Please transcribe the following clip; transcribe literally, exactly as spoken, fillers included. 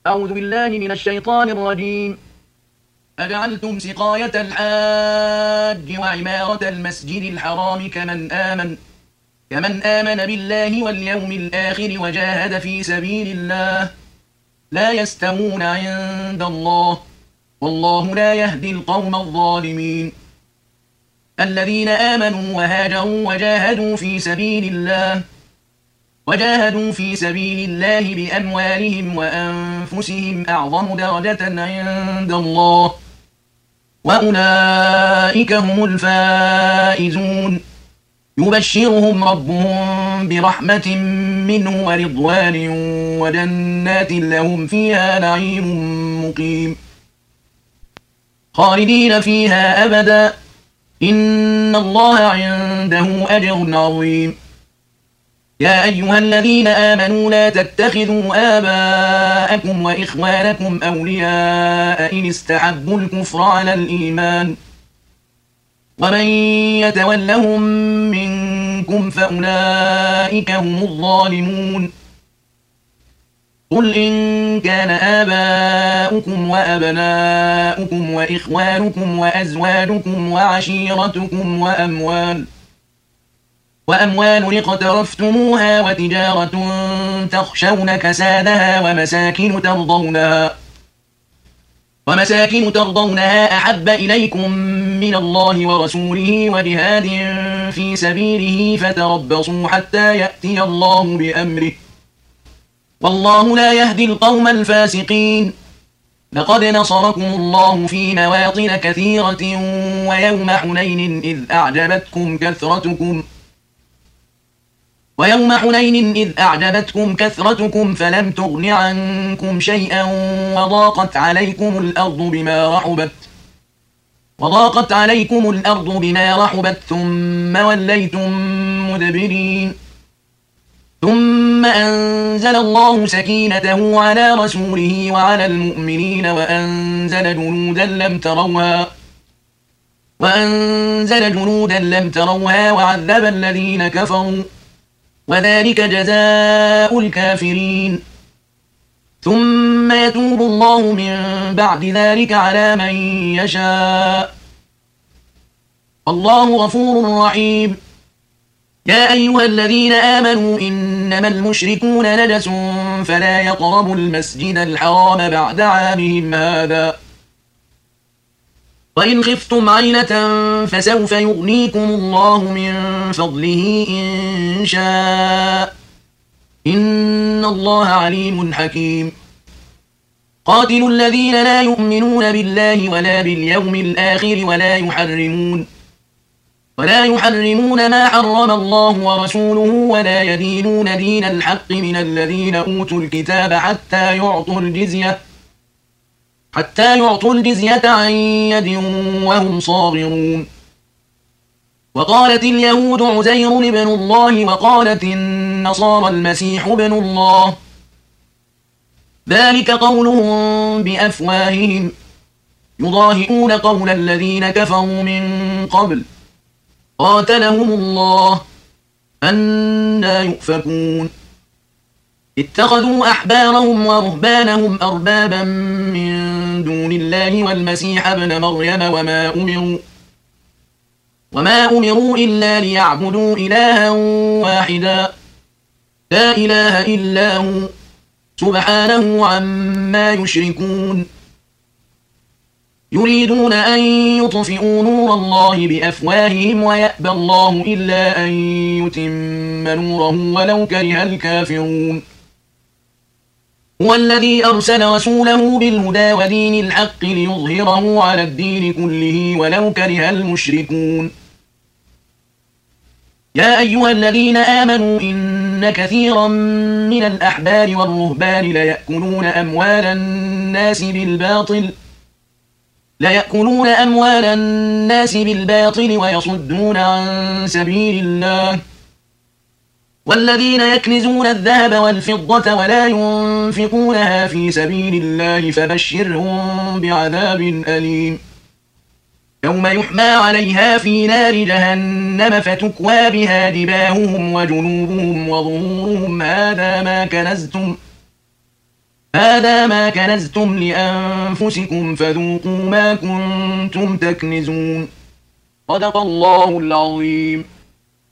أعوذ بالله من الشيطان الرجيم. أجعلتم سقاية الحاج وعمارة المسجد الحرام كمن آمن كمن آمن بالله واليوم الآخر وجاهد في سبيل الله لا يستوون عند الله والله لا يهدي القوم الظالمين. الذين آمنوا وهاجروا وجاهدوا في سبيل الله وجاهدوا في سبيل الله بأموالهم وأنفسهم أعظم درجة عند الله وأولئك هم الفائزون. يبشرهم ربهم برحمة منه ورضوان وجنات لهم فيها نعيم مقيم خالدين فيها أبدا إن الله عنده أجر عظيم. يا أيها الذين آمنوا لا تتخذوا آباءكم وإخوانكم أولياء إن استحبوا الكفر على الإيمان ومن يتولهم منكم فأولئك هم الظالمون. قل إن كان آباؤكم وأبناؤكم وإخوانكم وأزواجكم وعشيرتكم وأموال وأموال اقترفتموها وتجارة تخشون كسادها ومساكن ترضونها ومساكن ترضونها أحب إليكم من الله ورسوله وجهاد في سبيله فتربصوا حتى يأتي الله بأمره والله لا يهدي القوم الفاسقين. لقد نصركم الله في مواطن كثيرة ويوم حنين إذ أعجبتكم كثرتكم ويوم حنين إذ أعجبتكم كثرتكم فلم تغن عنكم شيئا وضاقت عليكم الأرض بما رحبت وضاقت عليكم الأرض بما رحبت ثم وليتم مدبرين. ثم أنزل الله سكينته على رسوله وعلى المؤمنين وأنزل جنودا لم تروها وأنزل جنودا لم تروها وعذب الذين كفروا وذلك جزاء الكافرين. ثم يتوب الله من بعد ذلك على من يشاء الله غفور رحيم. يا أيها الذين آمنوا إنما المشركون نجس فلا يقربوا المسجد الحرام بعد عامهم هذا وإن خفتم عيلة فسوف يغنيكم الله من فضله إن شاء إن الله عليم حكيم. قاتلوا الذين لا يؤمنون بالله ولا باليوم الآخر ولا يحرمون ولا يحرمون ما حرم الله ورسوله ولا يدينون دين الحق من الذين أوتوا الكتاب حتى يعطوا الجزية حتى يعطوا الجزية عن يد وهم صاغرون. وقالت اليهود عزير ابن الله وقالت النصارى المسيح ابن الله ذلك قولهم بأفواههم يضاهئون قول الذين كفروا من قبل قاتلهم الله أنى يؤفكون. اتخذوا أحبارهم ورهبانهم أربابا من دون الله والمسيح ابن مريم وما أمروا وما أمروا إلا ليعبدوا إلها واحدا لا إله إلا هو سبحانه عما يشركون. يريدون أن يطفئوا نور الله بأفواههم ويأبى الله إلا أن يتم نوره ولو كره الكافرون. هو الذي أرسل رسوله بالهدى ودين الحق ليظهره على الدين كله ولو كره المشركون. يا أيها الذين آمنوا إن كثيرا من الأحبار والرهبان ليأكلون أموال الناس بالباطل ليأكلون أموال الناس بالباطل ويصدون عن سبيل الله والذين يكنزون الذهب والفضة ولا ينفقونها في سبيل الله فبشرهم بعذاب أليم يوم يحمى عليها في نار جهنم فتكوى بها جباههم وجنوبهم وظهورهم هذا ما كنزتم هذا ما كنزتم لأنفسكم فذوقوا ما كنتم تكنزون. صدق الله العظيم.